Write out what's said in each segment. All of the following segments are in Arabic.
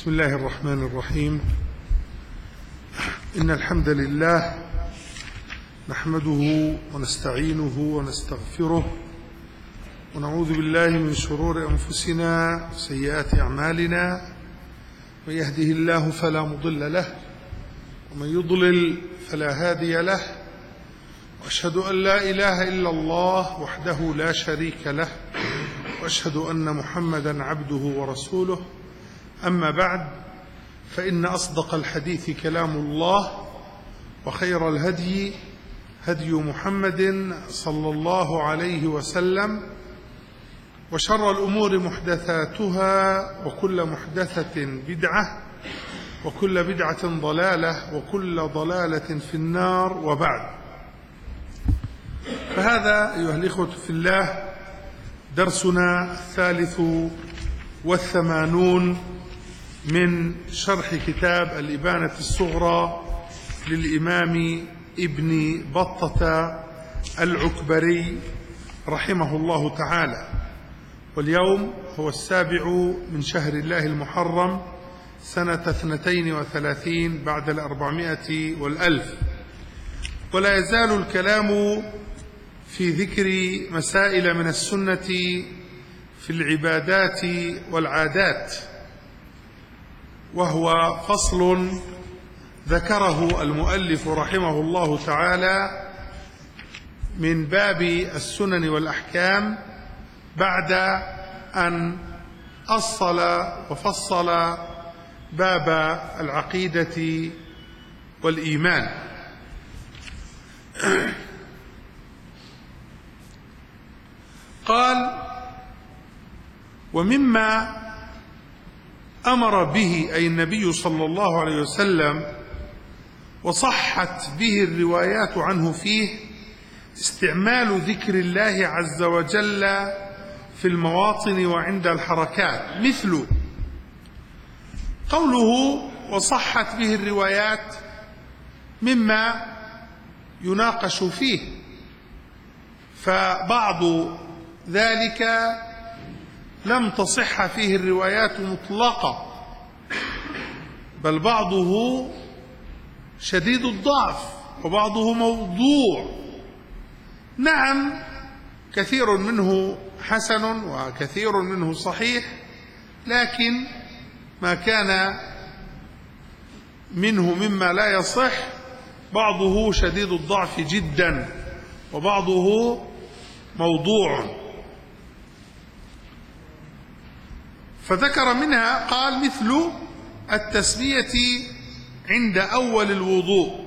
بسم الله الرحمن الرحيم. إن الحمد لله نحمده ونستعينه ونستغفره ونعوذ بالله من شرور أنفسنا وسيئات أعمالنا، من يهده الله فلا مضل له ومن يضلل فلا هادي له، وأشهد أن لا إله إلا الله وحده لا شريك له، وأشهد أن محمدا عبده ورسوله. أما بعد، فإن أصدق الحديث كلام الله، وخير الهدي هدي محمد صلى الله عليه وسلم، وشر الأمور محدثاتها، وكل محدثة بدعة، وكل بدعة ضلالة، وكل ضلالة في النار. وبعد، فهذا أيها الإخوة في الله درسنا 83 من شرح كتاب الإبانة الصغرى للإمام ابن بطة العكبري رحمه الله تعالى. واليوم هو 7 من شهر الله المحرم سنة 32 بعد 400 والألف، ولا يزال الكلام في ذكر مسائل من السنة في العبادات والعادات، وهو فصل ذكره المؤلف رحمه الله تعالى من باب السنن والأحكام، بعد أن أصل وفصل باب العقيدة والإيمان. قال: ومما أمر به أي النبي صلى الله عليه وسلم وصحت به الروايات عنه فيه استعمال ذكر الله عز وجل في المواطن وعند الحركات، مثل قوله وصحت به الروايات مما يناقش فيه، فبعض ذلك لم تصح فيه الروايات مطلقة، بل بعضه شديد الضعف وبعضه موضوع. نعم، كثير منه حسن وكثير منه صحيح، لكن ما كان منه مما لا يصح بعضه شديد الضعف جدا وبعضه موضوع. فذكر منها، قال: مثل التسمية عند أول الوضوء.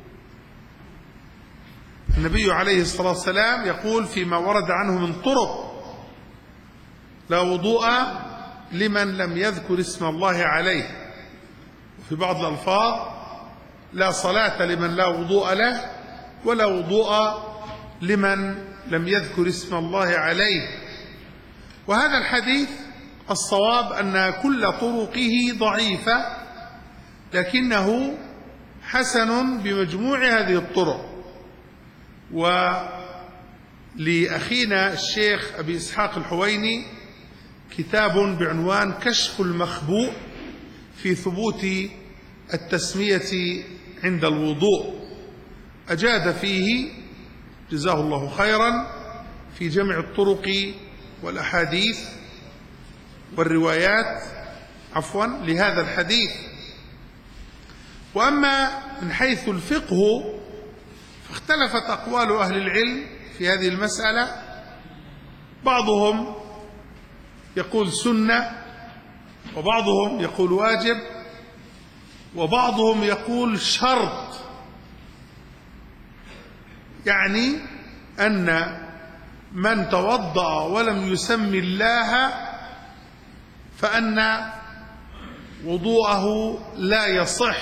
النبي عليه الصلاة والسلام يقول فيما ورد عنه من طرق: لا وضوء لمن لم يذكر اسم الله عليه. وفي بعض الألفاظ: لا صلاة لمن لا وضوء له، ولا وضوء لمن لم يذكر اسم الله عليه. وهذا الحديث الصواب أن كل طرقه ضعيفة، لكنه حسن بمجموع هذه الطرق. ولأخينا الشيخ أبي إسحاق الحويني كتاب بعنوان كشف المخبوء في ثبوت التسمية عند الوضوء، أجاد فيه جزاه الله خيرا في جمع الطرق والأحاديث والروايات لهذا الحديث. وأما من حيث الفقه فاختلفت أقوال أهل العلم في هذه المسألة. بعضهم يقول سنة، وبعضهم يقول واجب، وبعضهم يقول شرط، يعني أن من توضأ ولم يسمي الله فأن وضوءه لا يصح.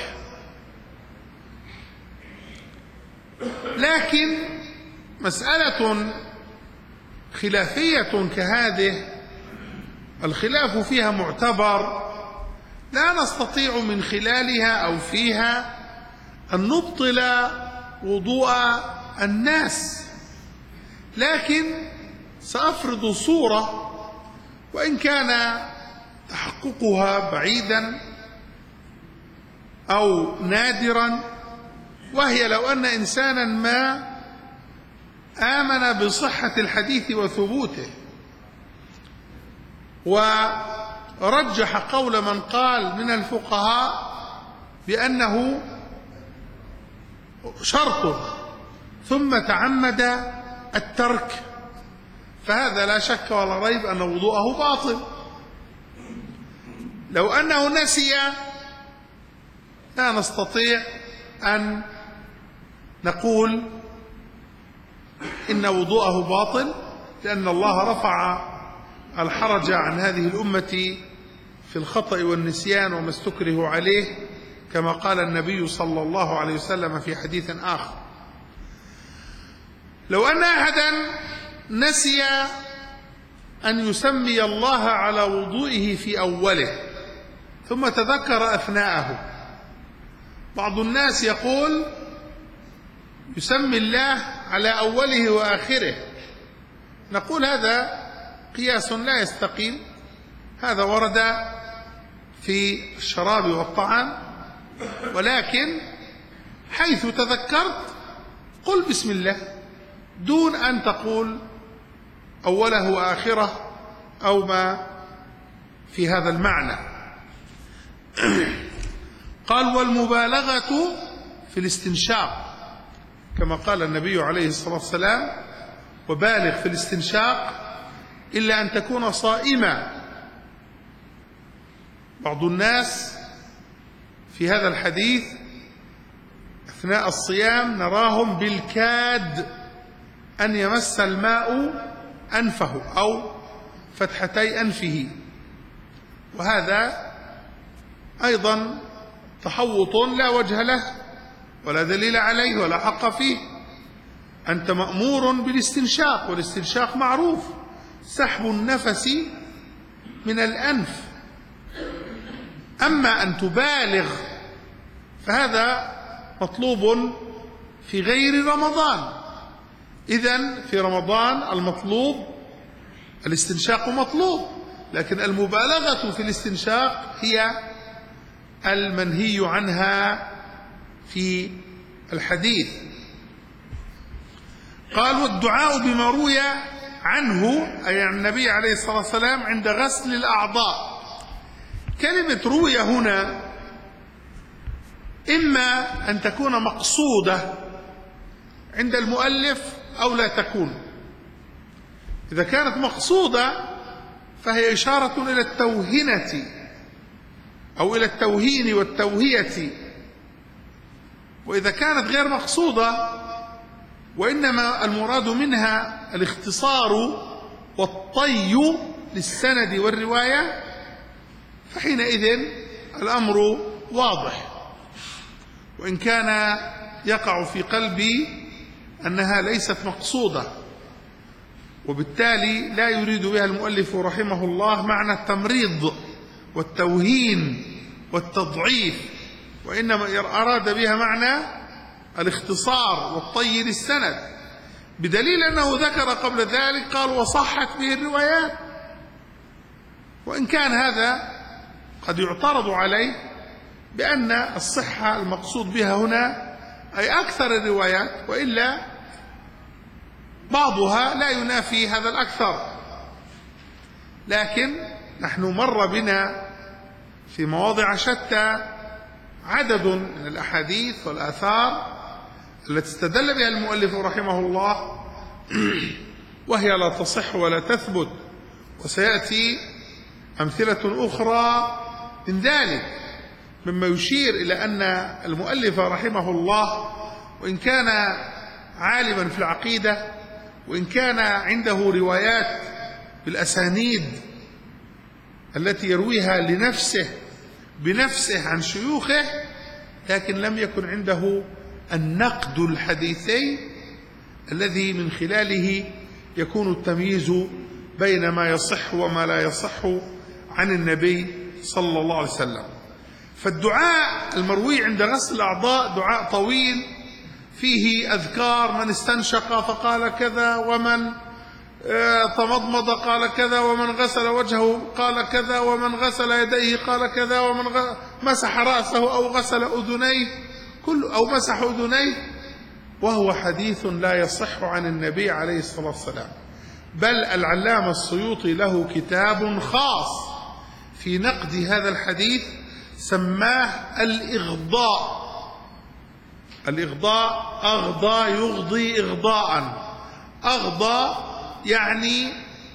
لكن مسألة خلافية كهذه الخلاف فيها معتبر، لا نستطيع من خلالها أو فيها أن نبطل وضوء الناس، لكن سأفرض صورة وإن كان تحققها بعيدا أو نادرا، وهي لو أن إنسانا ما آمن بصحة الحديث وثبوته ورجح قول من قال من الفقهاء بأنه شرط ثم تعمد الترك، فهذا لا شك ولا ريب أن وضوءه باطل. لو أنه نسي لا نستطيع أن نقول إن وضوءه باطل، لأن الله رفع الحرج عن هذه الأمة في الخطأ والنسيان وما استكره عليه، كما قال النبي صلى الله عليه وسلم في حديث آخر. لو أن أحدا نسي أن يسمي الله على وضوئه في أوله ثم تذكر أثناءه، بعض الناس يقول يسمي الله على أوله وآخره، نقول هذا قياس لا يستقيم، هذا ورد في الشراب والطعام، ولكن حيث تذكرت قل بسم الله دون أن تقول أوله وآخره أو ما في هذا المعنى. قال والمبالغة في الاستنشاق، كما قال النبي عليه الصلاة والسلام وبالغ في الاستنشاق إلا أن تكون صائما. بعض الناس في هذا الحديث أثناء الصيام نراهم بالكاد أن يمس الماء أنفه أو فتحتي أنفه، وهذا أيضا تحوط لا وجه له ولا دليل عليه ولا حق فيه. أنت مأمور بالاستنشاق، والاستنشاق معروف سحب النفس من الأنف، أما أن تبالغ فهذا مطلوب في غير رمضان. إذن في رمضان المطلوب الاستنشاق مطلوب، لكن المبالغة في الاستنشاق هي المنهي عنها في الحديث. قال والدعاء بما روي عنه أي عن النبي عليه الصلاة والسلام عند غسل الأعضاء. كلمة روي هنا إما أن تكون مقصودة عند المؤلف أو لا تكون. إذا كانت مقصودة فهي إشارة إلى التوهنة أو إلى التوهين والتوهية، وإذا كانت غير مقصودة وإنما المراد منها الاختصار والطي للسند والرواية فحينئذ الأمر واضح، وإن كان يقع في قلبي أنها ليست مقصودة، وبالتالي لا يريد بها المؤلف رحمه الله معنى التمريض والتوهين والتضعيف، وإنما أراد بها معنى الاختصار والطي للسند، بدليل أنه ذكر قبل ذلك قال وصحت به الروايات، وإن كان هذا قد يعترض عليه بأن الصحة المقصود بها هنا أي أكثر الروايات، وإلا بعضها لا ينافي هذا الأكثر. لكن نحن مر بنا في مواضع شتى عدد من الأحاديث والآثار التي استدل بها المؤلف رحمه الله وهي لا تصح ولا تثبت، وسيأتي أمثلة أخرى من ذلك مما يشير إلى أن المؤلف رحمه الله وإن كان عالما في العقيدة وإن كان عنده روايات بالأسانيد التي يرويها لنفسه بنفسه عن شيوخه، لكن لم يكن عنده النقد الحديثي الذي من خلاله يكون التمييز بين ما يصح وما لا يصح عن النبي صلى الله عليه وسلم. فالدعاء المروي عند غسل الأعضاء دعاء طويل فيه أذكار من استنشق فقال كذا، ومن تمضمض قال كذا، ومن غسل وجهه قال كذا، ومن غسل يديه قال كذا، ومن مسح رأسه أو غسل أذنيه أو مسح أذنيه، وهو حديث لا يصح عن النبي عليه الصلاة والسلام. بل العلامة السيوطي له كتاب خاص في نقد هذا الحديث سماه الإغضاء. الإغضاء أغضى يغضي إغضاء، أغضى يعني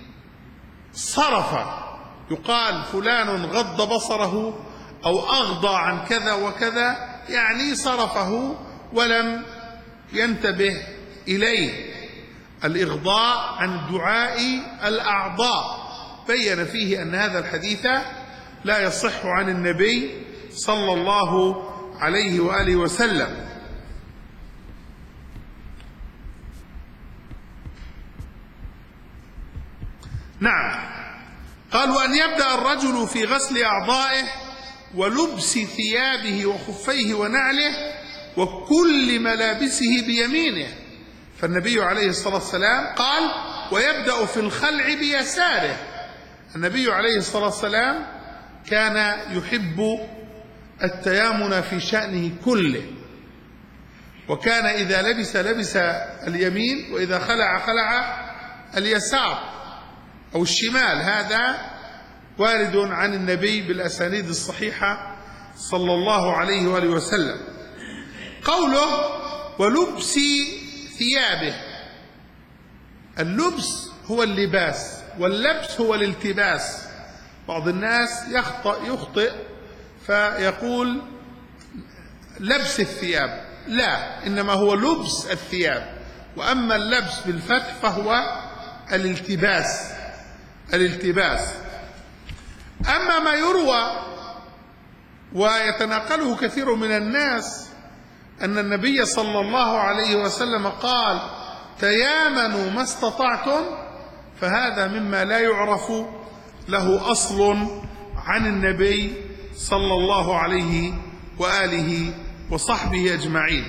صرف، يقال فلان غض بصره أو أغضى عن كذا وكذا، يعني صرفه ولم ينتبه إليه. الإغضاء عن دعاء الأعضاء، بين فيه أن هذا الحديث لا يصح عن النبي صلى الله عليه وآله وسلم. نعم. قال: وأن يبدأ الرجل في غسل أعضائه ولبس ثيابه وخفيه ونعله وكل ملابسه بيمينه. فالنبي عليه الصلاة والسلام قال: ويبدأ في الخلع بيساره. النبي عليه الصلاة والسلام كان يحب التيامن في شأنه كله، وكان إذا لبس اليمين، وإذا خلع اليسار أو الشمال. هذا وارد عن النبي بالأسانيد الصحيحة صلى الله عليه وآله وسلم. قوله: ولبس ثيابه، اللبس هو اللباس، واللبس هو الالتباس. بعض الناس يخطئ فيقول لبس الثياب، لا، إنما هو لبس الثياب. وأما اللبس بالفتح فهو الالتباس. أما ما يروى ويتناقله كثير من الناس أن النبي صلى الله عليه وسلم قال: تيامنوا ما استطعتم، فهذا مما لا يعرف له أصل عن النبي صلى الله عليه وآله وصحبه أجمعين.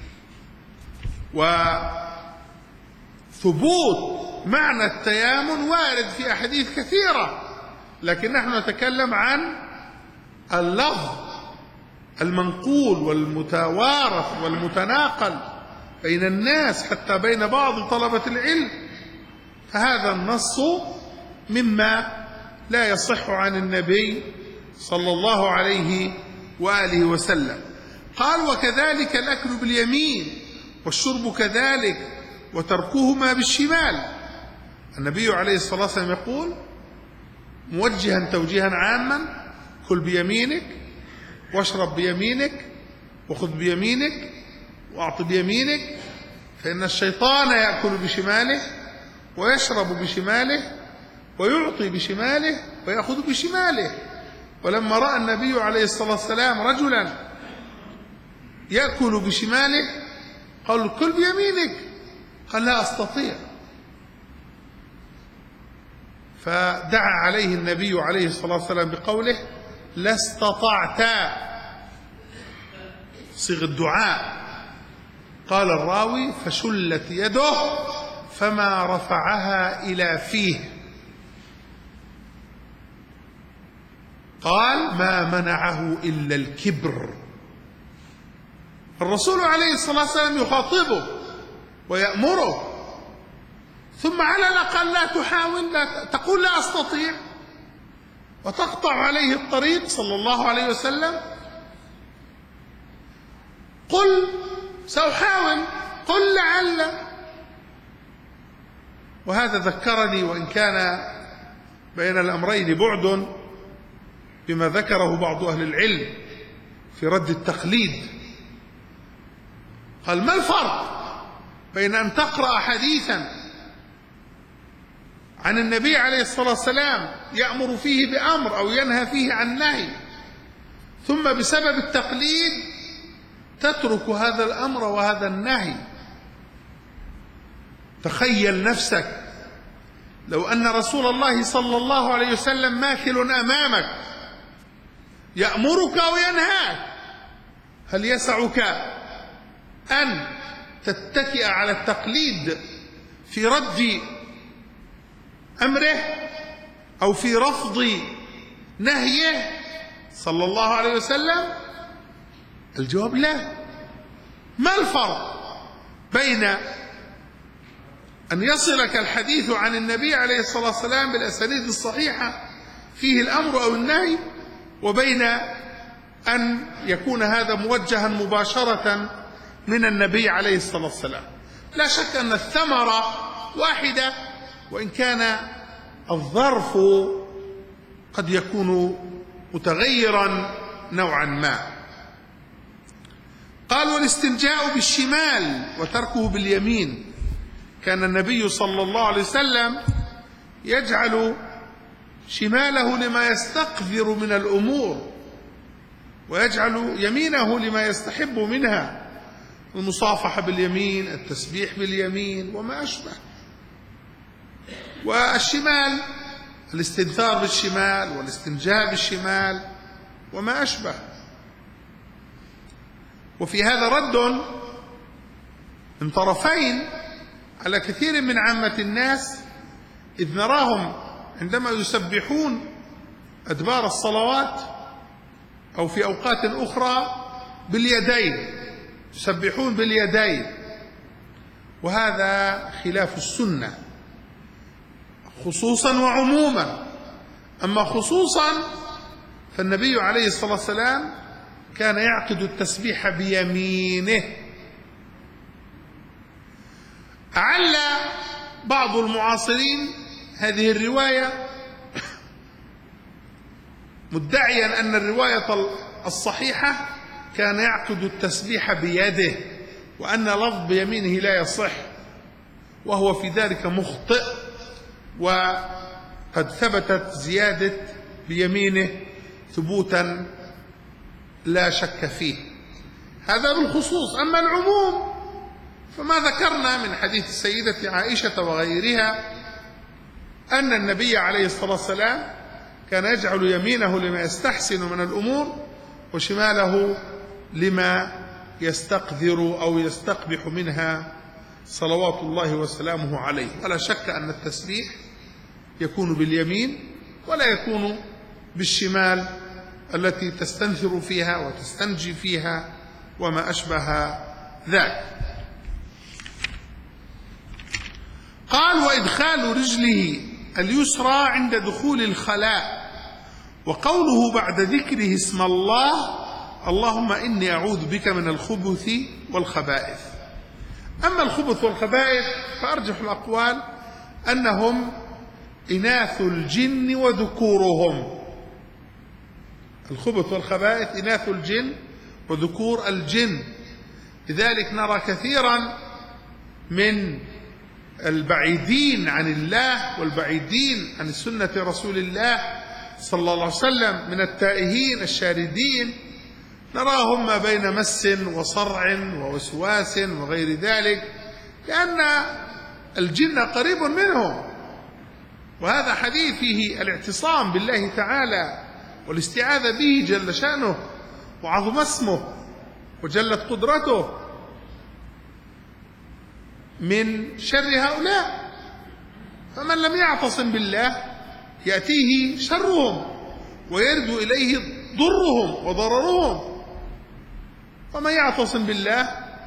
وثبوت معنى التيامن وارد في أحاديث كثيرة، لكن نحن نتكلم عن اللفظ المنقول والمتوارث والمتناقل بين الناس حتى بين بعض طلبة العلم. فهذا النص مما لا يصح عن النبي صلى الله عليه وآله وسلم. قال: وكذلك الأكل باليمين والشرب كذلك وتركهما بالشمال. النبي عليه الصلاة والسلام يقول موجها توجيها عاما: كل بيمينك واشرب بيمينك وخذ بيمينك واعط بيمينك، فإن الشيطان يأكل بشماله ويشرب بشماله ويعطي بشماله ويأخذ بشماله. ولما رأى النبي عليه الصلاة والسلام رجلا يأكل بشماله قال: كل بيمينك، قال: لا أستطيع. فدعا عليه النبي عليه الصلاة والسلام بقوله: لا استطعت، صيغ الدعاء. قال الراوي: فشلت يده فما رفعها إلى فيه. قال: ما منعه إلا الكبر. الرسول عليه الصلاة والسلام يخاطبه ويأمره، ثم على الأقل لا تحاول، لا تقول لا أستطيع وتقطع عليه الطريق صلى الله عليه وسلم. قل سأحاول، قل لعل. وهذا ذكرني، وإن كان بين الأمرين بعد، بما ذكره بعض أهل العلم في رد التقليد. قال: ما الفرق بين أن تقرأ حديثا عن النبي عليه الصلاة والسلام يأمر فيه بأمر أو ينهى فيه عن نهي، ثم بسبب التقليد تترك هذا الأمر وهذا النهي؟ تخيل نفسك لو أن رسول الله صلى الله عليه وسلم ماثل أمامك يأمرك وينهاك، هل يسعك أن تتكئ على التقليد في رد أمره أو في رفض نهيه صلى الله عليه وسلم؟ الجواب لا. ما الفرق بين أن يصلك الحديث عن النبي عليه الصلاة والسلام بالأسانيد الصحيحة فيه الأمر أو النهي، وبين أن يكون هذا موجها مباشرة من النبي عليه الصلاة والسلام؟ لا شك أن الثمرة واحدة، وإن كان الظرف قد يكون متغيرا نوعا ما. قال: والاستنجاء بالشمال وتركه باليمين. كان النبي صلى الله عليه وسلم يجعل شماله لما يستقذر من الأمور، ويجعل يمينه لما يستحب منها، المصافحة باليمين، التسبيح باليمين، وما أشبه. والشمال الاستنثار بالشمال والاستنجاء بالشمال وما أشبه. وفي هذا رد من طرفين على كثير من عامة الناس، إذ نراهم عندما يسبحون أدبار الصلوات أو في أوقات أخرى باليدين، يسبحون باليدين، وهذا خلاف السنة خصوصا وعموما. أما خصوصا فالنبي عليه الصلاة والسلام كان يعقد التسبيح بيمينه. أعل بعض المعاصرين هذه الرواية مدعيا أن الرواية الصحيحة كان يعقد التسبيح بيده، وأن لفظ بيمينه لا يصح، وهو في ذلك مخطئ، وقد ثبتت زيادة بيمينه ثبوتا لا شك فيه. هذا بالخصوص. أما العموم فما ذكرنا من حديث السيدة عائشة وغيرها أن النبي عليه الصلاة والسلام كان يجعل يمينه لما يستحسن من الأمور وشماله لما يستقذر أو يستقبح منها صلوات الله وسلامه عليه. ولا شك أن التسبيح يكون باليمين ولا يكون بالشمال التي تستنثر فيها وتستنجي فيها وما أشبه ذلك. قال: وإدخال رجله اليسرى عند دخول الخلاء، وقوله بعد ذكره اسم الله: اللهم إني أعوذ بك من الخبث والخبائث. أما الخبث والخبائث فأرجح الأقوال أنهم إناث الجن وذكورهم. الخبث والخبائث إناث الجن وذكور الجن. لذلك نرى كثيرا من البعيدين عن الله والبعيدين عن سنة رسول الله صلى الله عليه وسلم من التائهين الشاردين، نراهم ما بين مس وصرع ووسواس وغير ذلك، لأن الجن قريب منهم. وهذا حديث فيه الاعتصام بالله تعالى والاستعاذة به جل شأنه وعظم اسمه وجلت قدرته من شر هؤلاء. فمن لم يعتصم بالله يأتيه شرهم ويرد إليه ضرهم وضررهم، ومن يعتصم بالله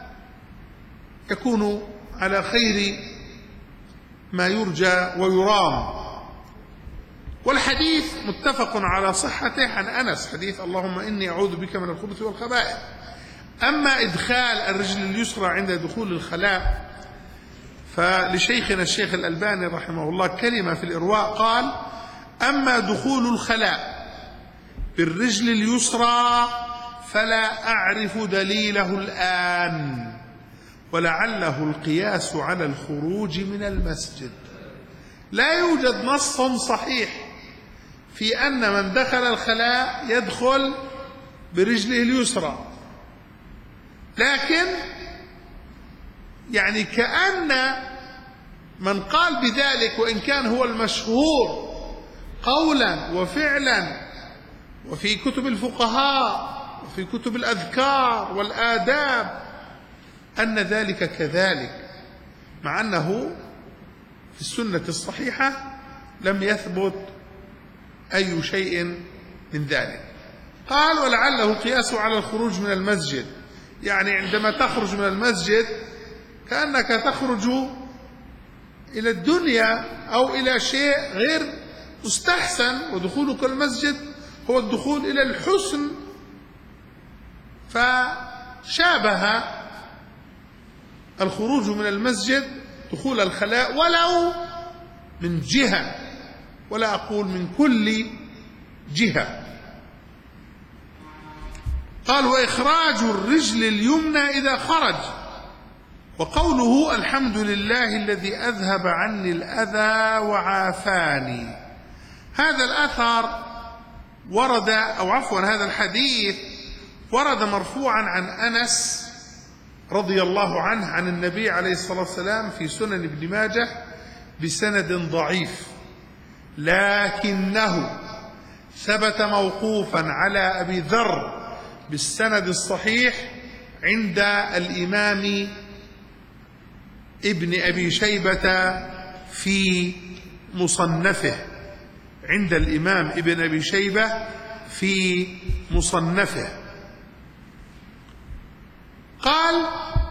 يكون على خير ما يرجى ويرام. والحديث متفق على صحته عن أنس، حديث اللهم إني أعوذ بك من الخبث والخبائث. أما إدخال الرجل اليسرى عند دخول الخلاء فلشيخنا الشيخ الألباني رحمه الله كلمة في الإرواء قال: أما دخول الخلاء بالرجل اليسرى فلا أعرف دليله الآن، ولعله القياس على الخروج من المسجد. لا يوجد نص صحيح في أن من دخل الخلاء يدخل برجله اليسرى، لكن يعني كأن من قال بذلك، وإن كان هو المشهور قولا وفعلا وفي كتب الفقهاء وفي كتب الأذكار والآداب، أن ذلك كذلك، مع أنه في السنة الصحيحة لم يثبت أي شيء من ذلك. قال ولعله قياس على الخروج من المسجد، يعني عندما تخرج من المسجد كأنك تخرج إلى الدنيا أو إلى شيء غير مستحسن، ودخولك المسجد هو الدخول إلى الحسن، فشابه الخروج من المسجد دخول الخلاء ولو من جهة، ولا أقول من كل جهة. قال وإخراج الرجل اليمنى إذا خرج، وقوله الحمد لله الذي أذهب عني الأذى وعافاني. هذا الأثر ورد، أو عفوا هذا الحديث ورد مرفوعا عن أنس رضي الله عنه عن النبي عليه الصلاة والسلام في سنن ابن ماجه بسند ضعيف، لكنه ثبت موقوفا على أبي ذر بالسند الصحيح عند الإمام ابن أبي شيبة في مصنفه، عند الإمام ابن أبي شيبة في مصنفه. قال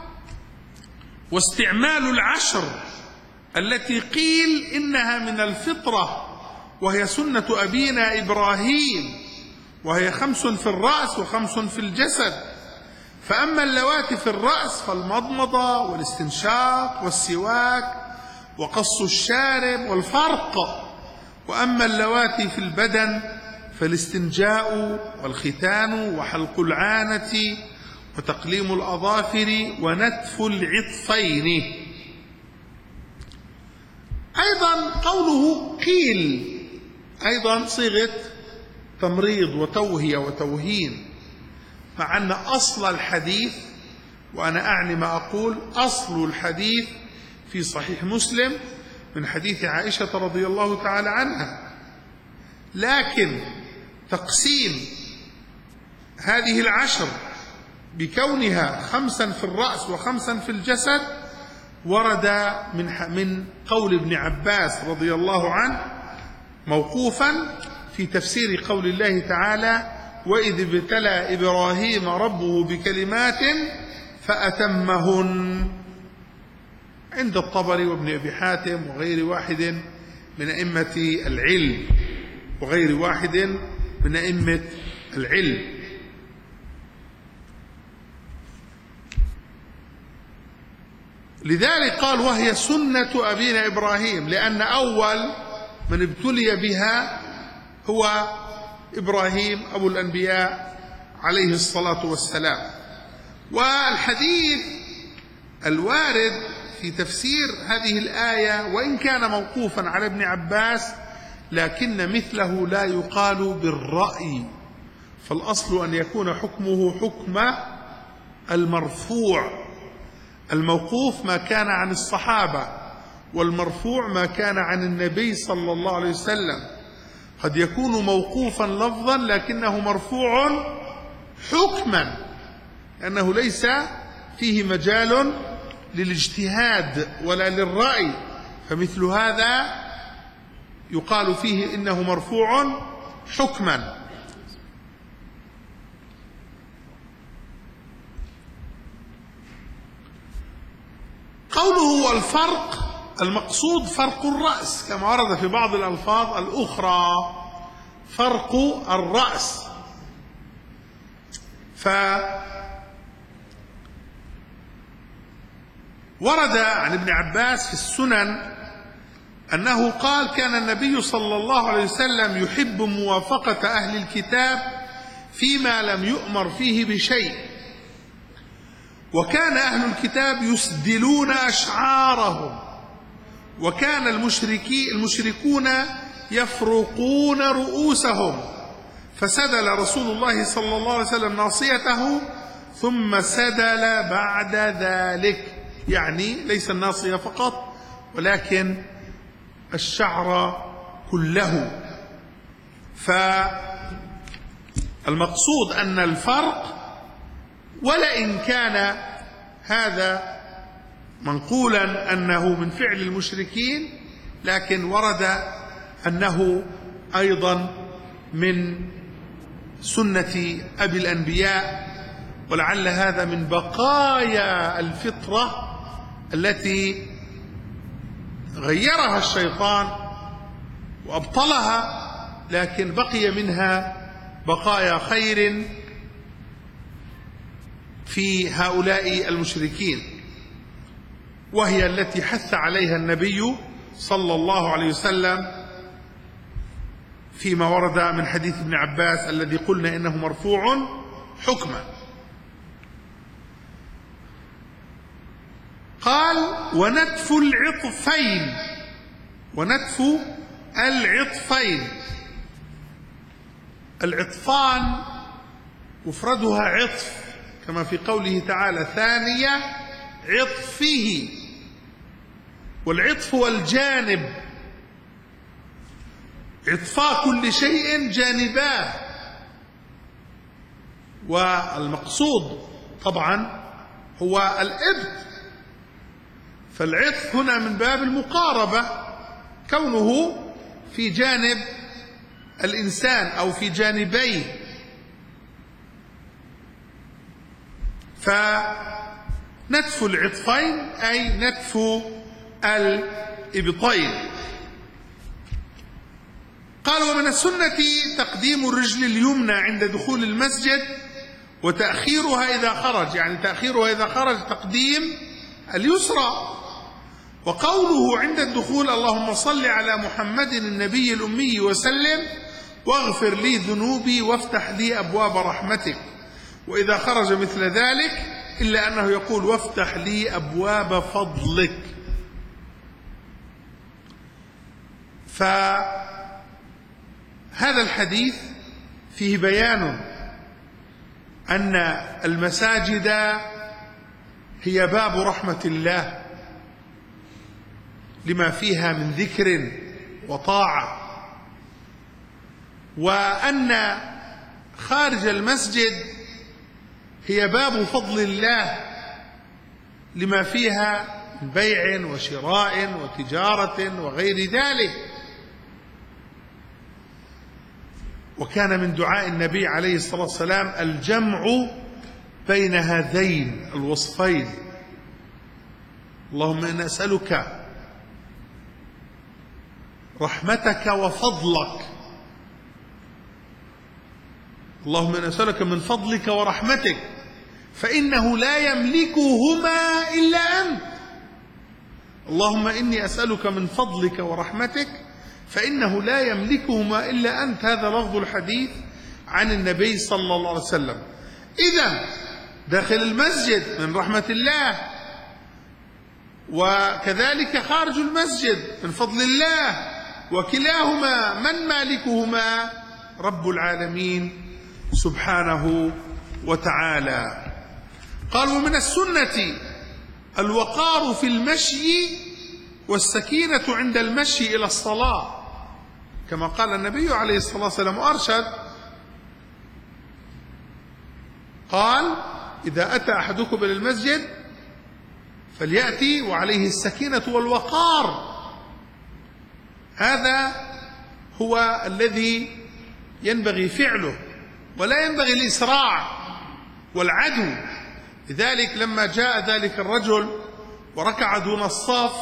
واستعمال العشر التي قيل إنها من الفطرة وهي سنة أبينا إبراهيم، وهي 5 في الرأس و5 في الجسد، فأما اللواتي في الرأس فالمضمضة والاستنشاق والسواك وقص الشارب والفرق، وأما اللواتي في البدن فالاستنجاء والختان وحلق العانة وتقليم الأظافر ونتف العطفين. أيضا قوله قيل أيضا صيغة تمريض وتوهية وتوهين، مع أن أصل الحديث، وأنا أعني ما أقول، أصل الحديث في صحيح مسلم من حديث عائشة رضي الله تعالى عنها، لكن تقسيم هذه العشر بكونها 5 في الرأس و5 في الجسد ورد من قول ابن عباس رضي الله عنه موقوفا في تفسير قول الله تعالى وإذ ابتلى إبراهيم ربه بكلمات فأتمهن، عند الطبري وابن أبي حاتم وغير واحد من أئمة العلم، وغير واحد من أئمة العلم. لذلك قال وهي سنة أبينا إبراهيم، لأن أول من ابتلي بها هو إبراهيم أبو الأنبياء عليه الصلاة والسلام. والحديث الوارد في تفسير هذه الآية وإن كان موقوفا على ابن عباس لكن مثله لا يقال بالرأي، فالأصل أن يكون حكمه حكم المرفوع. الموقوف ما كان عن الصحابة، والمرفوع ما كان عن النبي صلى الله عليه وسلم. قد يكون موقوفا لفظا لكنه مرفوع حكما، لأنه ليس فيه مجال للاجتهاد ولا للرأي، فمثل هذا يقال فيه إنه مرفوع حكما. قوله والفرق المقصود فرق الرأس، كما ورد في بعض الألفاظ الأخرى فرق الرأس. ورد عن ابن عباس في السنن أنه قال كان النبي صلى الله عليه وسلم يحب موافقة أهل الكتاب فيما لم يؤمر فيه بشيء، وكان أهل الكتاب يسدلون أشعارهم، وكان المشركون يفرقون رؤوسهم، فسدل رسول الله صلى الله عليه وسلم ناصيته ثم سدل بعد ذلك، يعني ليس الناصية فقط ولكن الشعر كله. فالمقصود أن الفرق، ولئن كان هذا منقولا أنه من فعل المشركين، لكن ورد أنه أيضا من سنة أبي الأنبياء، ولعل هذا من بقايا الفطرة التي غيرها الشيطان وأبطلها، لكن بقي منها بقايا خير في هؤلاء المشركين، وهي التي حث عليها النبي صلى الله عليه وسلم فيما ورد من حديث ابن عباس الذي قلنا إنه مرفوع حكما. قال: ونتف العطفين. ونتف العطفين، العطفان مفردها عطف، كما في قوله تعالى: ثانية عطفه. والعطف هو الجانب، عطفا كل شيء جانباه، والمقصود طبعا هو الإبط. فالعطف هنا من باب المقاربة، كونه في جانب الإنسان أو في جانبيه. فنتف العطفين أي نتف الإبطين. قال: ومن السنة تقديم الرجل اليمنى عند دخول المسجد وتأخيرها إذا خرج، يعني تأخيرها إذا خرج تقديم اليسرى. وقوله عند الدخول: اللهم صل على محمد النبي الأمي وسلم واغفر لي ذنوبي وافتح لي أبواب رحمتك. وإذا خرج مثل ذلك، إلا أنه يقول: وافتح لي أبواب فضلك. فهذا الحديث فيه بيان أن المساجد هي باب رحمة الله لما فيها من ذكر وطاعة، وأن خارج المسجد هي باب فضل الله لما فيها من بيع وشراء وتجارة وغير ذلك. وكان من دعاء النبي عليه الصلاة والسلام الجمع بين هذين الوصفين: اللهم إنا نسألك رحمتك وفضلك، اللهم إنا نسألك من فضلك ورحمتك فإنه لا يملكهما إلا أنت. اللهم إني أسألك من فضلك ورحمتك فإنه لا يملكهما إلا أنت. هذا لفظ الحديث عن النبي صلى الله عليه وسلم. إذن داخل المسجد من رحمة الله، وكذلك خارج المسجد من فضل الله، وكلاهما من مالكهما؟ رب العالمين سبحانه وتعالى. قال: ومن السنة الوقار في المشي والسكينة عند المشي إلى الصلاة، كما قال النبي عليه الصلاة والسلام وأرشد، قال: إذا أتى أحدكم إلى المسجد فليأتي وعليه السكينة والوقار. هذا هو الذي ينبغي فعله، ولا ينبغي الإسراع والعدو. لذلك لما جاء ذلك الرجل وركع دون الصف،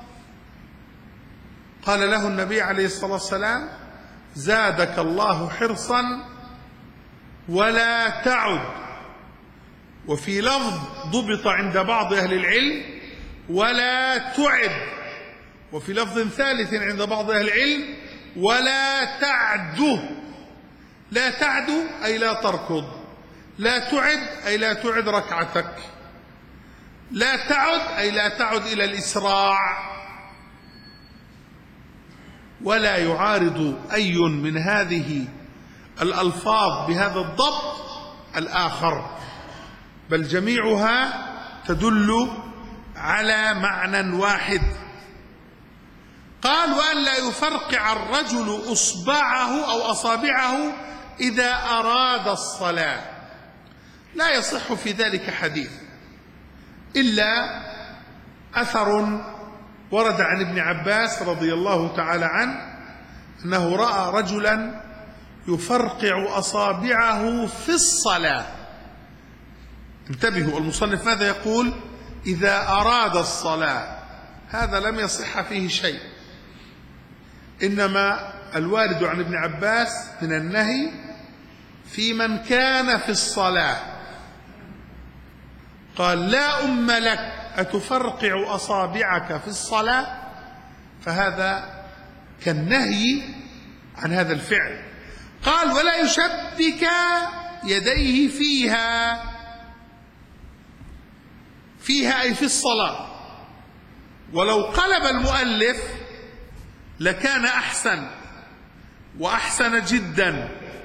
قال له النبي عليه الصلاة والسلام: زادك الله حرصا ولا تعد. وفي لفظ ضبط عند بعض أهل العلم: ولا تعد. وفي لفظ ثالث عند بعض أهل العلم: ولا تعد. لا تعد أي لا تركض، لا تعد أي لا تعد ركعتك، لا تعد أي لا تعد إلى الإسراع. ولا يعارض أي من هذه الألفاظ بهذا الضبط الآخر، بل جميعها تدل على معنى واحد. قال: وأن لا يفرقع الرجل أصبعه أو أصابعه إذا أراد الصلاة. لا يصح في ذلك حديث، إلا أثر ورد عن ابن عباس رضي الله تعالى عنه أنه رأى رجلا يفرقع أصابعه في الصلاة. انتبهوا، المصنف ماذا يقول؟ إذا أراد الصلاة. هذا لم يصح فيه شيء، إنما الوارد عن ابن عباس من النهي في من كان في الصلاة. قال: لا أم لك أتفرقع أصابعك في الصلاة؟ فهذا كالنهي عن هذا الفعل. قال: ولا يشبك يديه فيها أي في الصلاة. ولو قلب المؤلف لكان أحسن وأحسن جدا.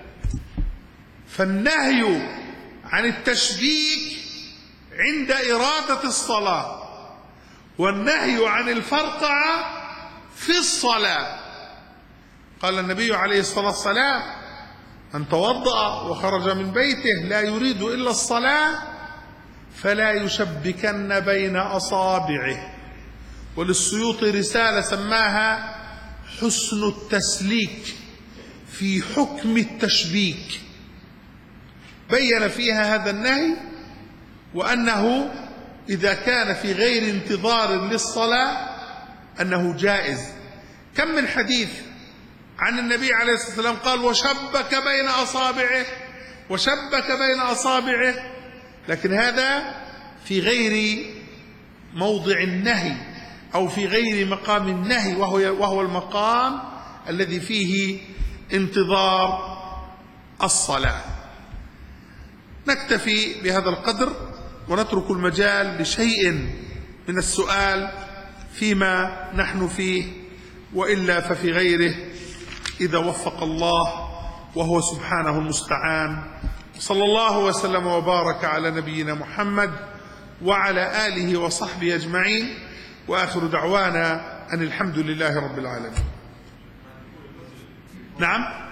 فالنهي عن التشبيك عند إرادة الصلاة، والنهي عن الفرقعة في الصلاة. قال النبي عليه الصلاة والسلام: من توضأ وخرج من بيته لا يريد إلا الصلاة فلا يشبكن بين أصابعه. وللسيوطي رسالة سماها حسن التسليك في حكم التشبيك، بين فيها هذا النهي، وأنه إذا كان في غير انتظار للصلاة أنه جائز. كم من حديث عن النبي عليه الصلاة والسلام قال: وشبك بين أصابعه، لكن هذا في غير موضع النهي أو في غير مقام النهي، وهو المقام الذي فيه انتظار الصلاة. نكتفي بهذا القدر ونترك المجال لشيء من السؤال فيما نحن فيه، وإلا ففي غيره إذا وفق الله، وهو سبحانه المستعان. صلى الله وسلم وبارك على نبينا محمد وعلى آله وصحبه أجمعين، وآخر دعوانا أن الحمد لله رب العالمين. نعم،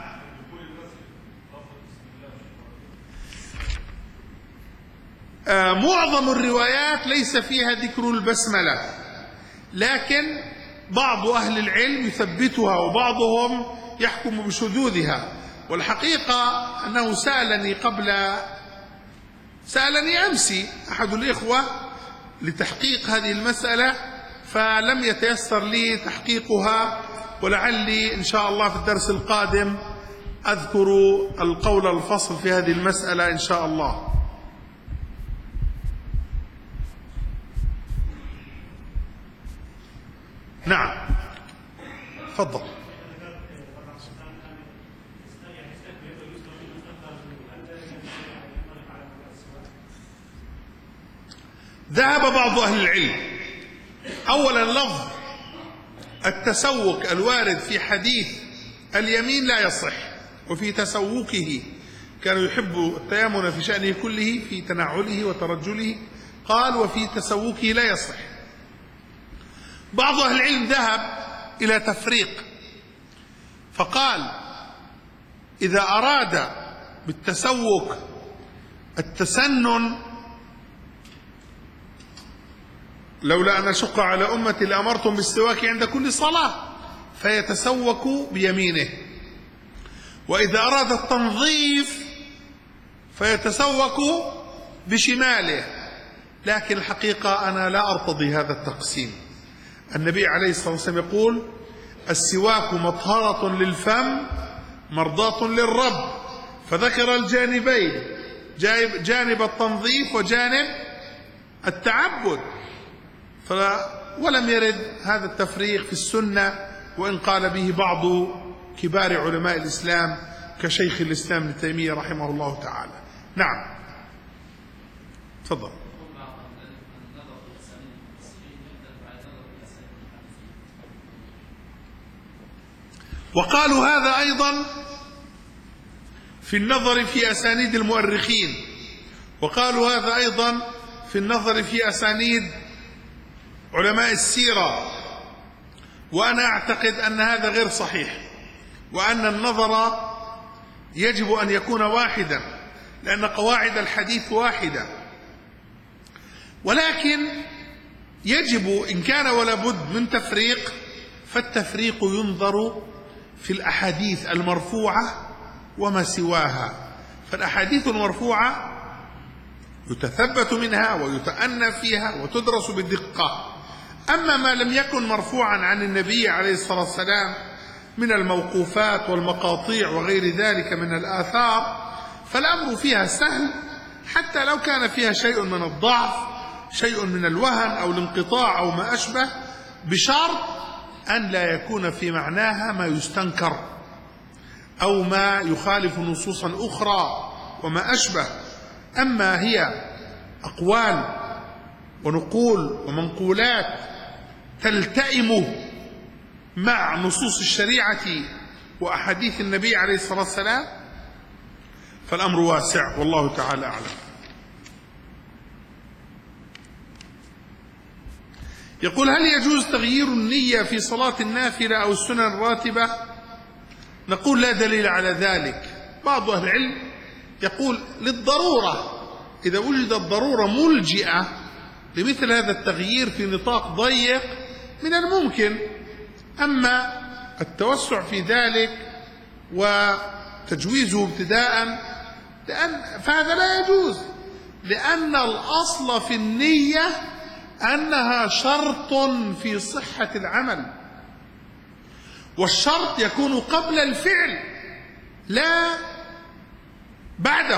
معظم الروايات ليس فيها ذكر البسملة، لكن بعض أهل العلم يثبتها وبعضهم يحكم بشذوذها. والحقيقة أنه سألني أمس أحد الإخوة لتحقيق هذه المسألة، فلم يتيسر لي تحقيقها، ولعلي إن شاء الله في الدرس القادم أذكر القول الفصل في هذه المسألة إن شاء الله. نعم، تفضل. ذهب بعض أهل العلم أولا لفظ التسوك الوارد في حديث اليمين لا يصح، وفي تسوكه كان يحب التيامن في شأنه كله، في تنعله وترجله، قال وفي تسوكه لا يصح. بعض أهل العلم ذهب إلى تفريق، فقال إذا أراد بالتسوك التسنن لولا أن أشق على أمتي لأمرتم بالسواك عند كل صلاة، فيتسوك بيمينه. وإذا أراد التنظيف فيتسوك بشماله. لكن الحقيقة أنا لا أرتضي هذا التقسيم. النبي عليه الصلاة والسلام يقول: السواك مطهرة للفم مرضاة للرب، فذكر الجانبين، جانب التنظيف وجانب التعبد، ولم يرد هذا التفريق في السنة، وإن قال به بعض كبار علماء الإسلام كشيخ الإسلام ابن تيمية رحمه الله تعالى. نعم، تفضل. وقالوا هذا أيضا في النظر في أسانيد المؤرخين، وقالوا هذا أيضا في النظر في أسانيد علماء السيرة. وأنا أعتقد أن هذا غير صحيح، وأن النظر يجب أن يكون واحدا، لأن قواعد الحديث واحدة. ولكن يجب إن كان ولا بد من تفريق، فالتفريق ينظر في الأحاديث المرفوعة وما سواها. فالأحاديث المرفوعة يتثبت منها ويتأنى فيها وتدرس بدقة. أما ما لم يكن مرفوعا عن النبي عليه الصلاة والسلام من الموقوفات والمقاطيع وغير ذلك من الآثار فالأمر فيها سهل، حتى لو كان فيها شيء من الضعف، شيء من الوهن أو الانقطاع أو ما أشبه، بشرط أن لا يكون في معناها ما يستنكر أو ما يخالف نصوصا أخرى وما أشبه. أما هي أقوال ونقول ومنقولات تلتئم مع نصوص الشريعة وأحاديث النبي عليه الصلاة والسلام فالأمر واسع والله تعالى أعلم. يقول: هل يجوز تغيير النية في صلاة النافلة أو السنن الراتبة؟ نقول: لا دليل على ذلك. بعض أهل العلم يقول للضرورة، إذا وجدت ضرورة ملجئة لمثل هذا التغيير في نطاق ضيق من الممكن. أما التوسع في ذلك وتجويزه ابتداء فهذا لا يجوز، لأن الأصل في النية أنها شرط في صحة العمل، والشرط يكون قبل الفعل لا بعده.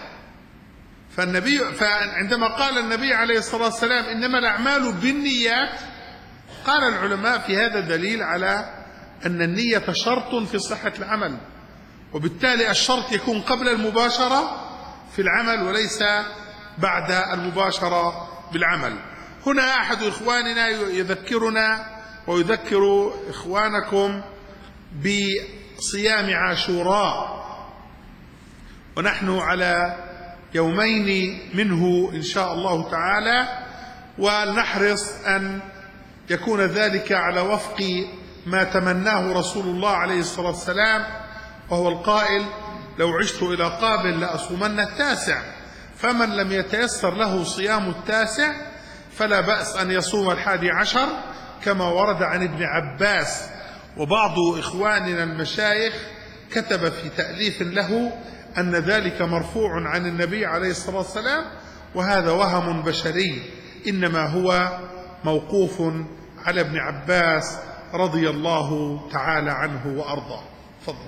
فعندما قال النبي عليه الصلاة والسلام إنما الأعمال بالنيات، قال العلماء في هذا دليل على أن النية شرط في صحة العمل، وبالتالي الشرط يكون قبل المباشرة في العمل وليس بعد المباشرة بالعمل. هنا أحد إخواننا يذكرنا ويذكر إخوانكم بصيام عاشوراء، ونحن على يومين منه إن شاء الله تعالى، ولنحرص أن يكون ذلك على وفق ما تمناه رسول الله عليه الصلاة والسلام، وهو القائل: لو عشت إلى قابل لأصومن التاسع، فمن لم يتيسر له صيام التاسع فلا بأس أن يصوم 11 كما ورد عن ابن عباس. وبعض إخواننا المشايخ كتب في تأليف له أن ذلك مرفوع عن النبي عليه الصلاة والسلام، وهذا وهم بشري، إنما هو موقوف على ابن عباس رضي الله تعالى عنه وأرضاه. تفضل.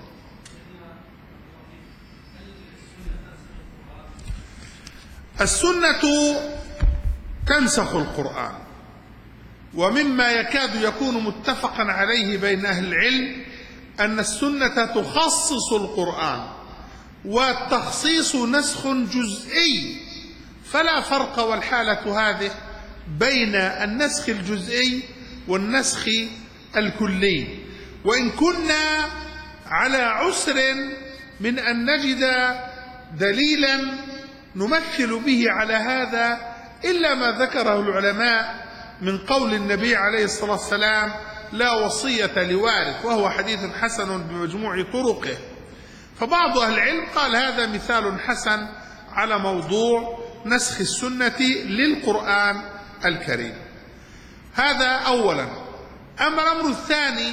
السنة تنسخ القرآن، ومما يكاد يكون متفقا عليه بين أهل العلم أن السنة تخصص القرآن، والتخصيص نسخ جزئي، فلا فرق والحالة هذه بين النسخ الجزئي والنسخ الكلي. وإن كنا على عسر من أن نجد دليلا نمثل به على هذا إلا ما ذكره العلماء من قول النبي عليه الصلاة والسلام: لا وصية لوارث، وهو حديث حسن بمجموع طرقه. فبعض أهل العلم قال هذا مثال حسن على موضوع نسخ السنة للقرآن الكريم. هذا أولا. أما الأمر الثاني،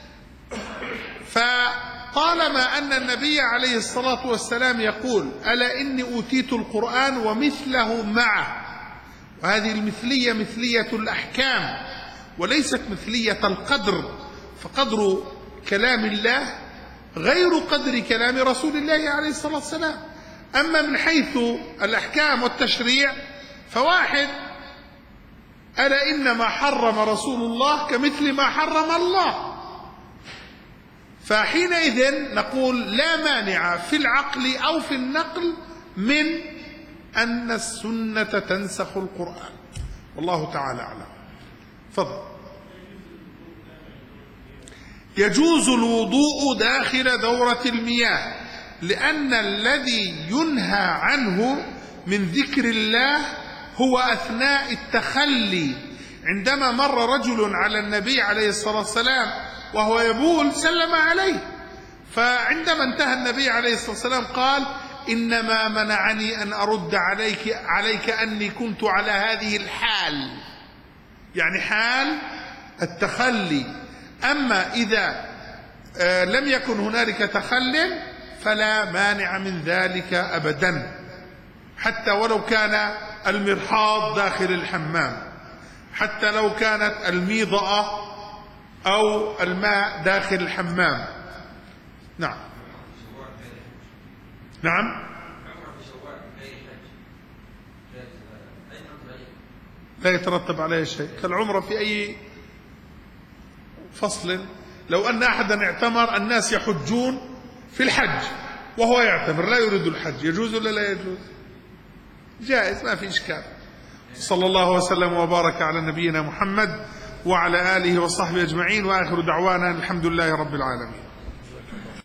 فطالما أن النبي عليه الصلاة والسلام يقول: ألا إني أوتيت القرآن ومثله معه، وهذه المثلية مثلية الأحكام وليست مثلية القدر، فقدر كلام الله غير قدر كلام رسول الله عليه الصلاة والسلام. أما من حيث الأحكام والتشريع فواحد: ألا إنما حرم رسول الله كمثل ما حرم الله. فحينئذ نقول لا مانع في العقل أو في النقل من أن السنة تنسخ القرآن، والله تعالى أعلم. تفضل. يجوز الوضوء داخل دورة المياه، لأن الذي ينهى عنه من ذكر الله هو أثناء التخلي. عندما مر رجل على النبي عليه الصلاة والسلام وهو يبول سلم عليه، فعندما انتهى النبي عليه الصلاة والسلام قال: إنما منعني أن أرد عليك أني كنت على هذه الحال، يعني حال التخلي. أما إذا لم يكن هنالك تخل فلا مانع من ذلك أبدا، حتى ولو كان المرحاض داخل الحمام، حتى لو كانت الميضأة أو الماء داخل الحمام. نعم نعم. لا يترتب عليه شيء كالعمرة في أي فصل. لو أن أحدا اعتمر، الناس يحجون في الحج وهو يعتمر لا يريد الحج، يجوز ولا لا يجوز؟ جائز، ما في إشكال. صلى الله وسلم وبارك على نبينا محمد وعلى آله وصحبه أجمعين، وآخر دعوانا الحمد لله رب العالمين.